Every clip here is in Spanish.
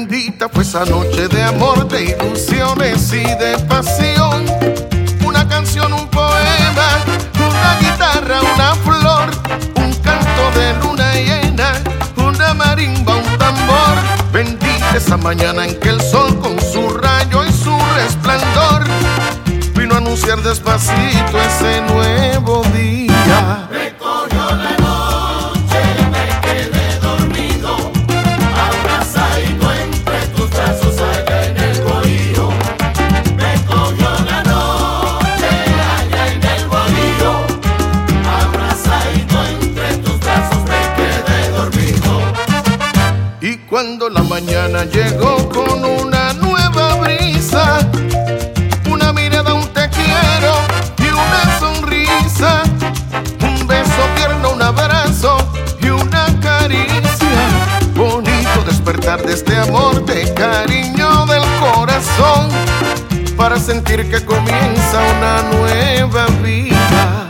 Bendita fue esa noche de amor, de ilusiones y de pasión. Una canción, un poema, una guitarra, una flor, un canto de luna llena, una marimba, un tambor. Bendita esa mañana en que el sol con su rayo y su resplandor vino a anunciar despacito ese nuevo día. Me cogió la noche, me quedé dormido, abrazadito entre tus brazos allá en el bohío. Me cogió la noche allá en el bohío, abrazadito entre tus brazos me quedé dormido. Y cuando la mañana llegó con una nueva brisa, una mirada, un te quiero y una sonrisa, un beso tierno, un abrazo y una caricia. Bonito despertar de este amor, de cariño del corazón, para sentir que comienza una nueva vida.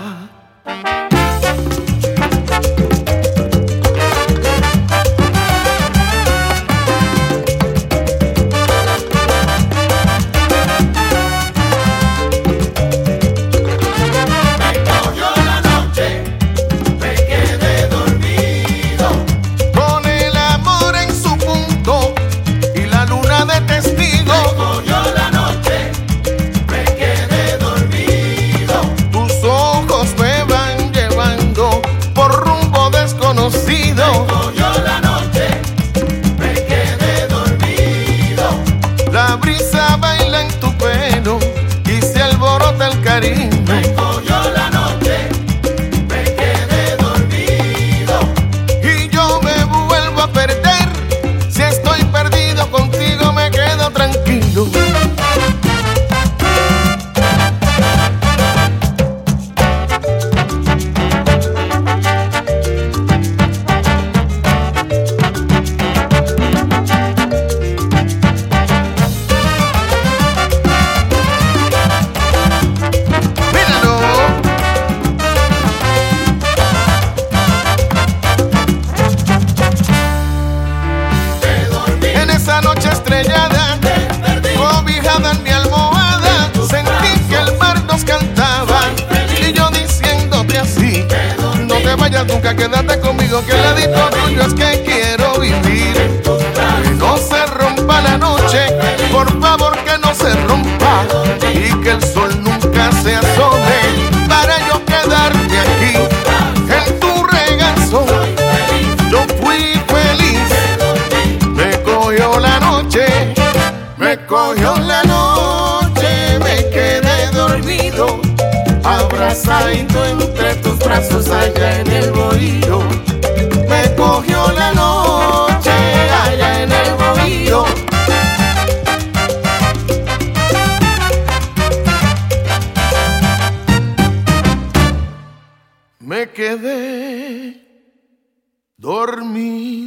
Me cogió la noche, me quedé dormido. La brisa baila en tu pelo y se alborota el cariño. Me cogió la noche, me quedé dormido. Y yo me vuelvo a perder. Si estoy perdido contigo me quedo tranquilo. Esa noche estrellada, cobijada en mi almohada, sentí que el mar nos cantaba y yo diciéndote así: no te vayas nunca, quédate conmigo, que el ladito tuyo es que quiero vivir. Que no se rompa la noche, por favor que no se rompa, y que el sol nunca se asome para yo quedarme aquí en tu regazo. Yo fui feliz. Me cogió la noche, me quedé dormido, abrazadito entre tus brazos allá en el bohío. Me cogió la noche allá en el bohío. Me quedé dormido.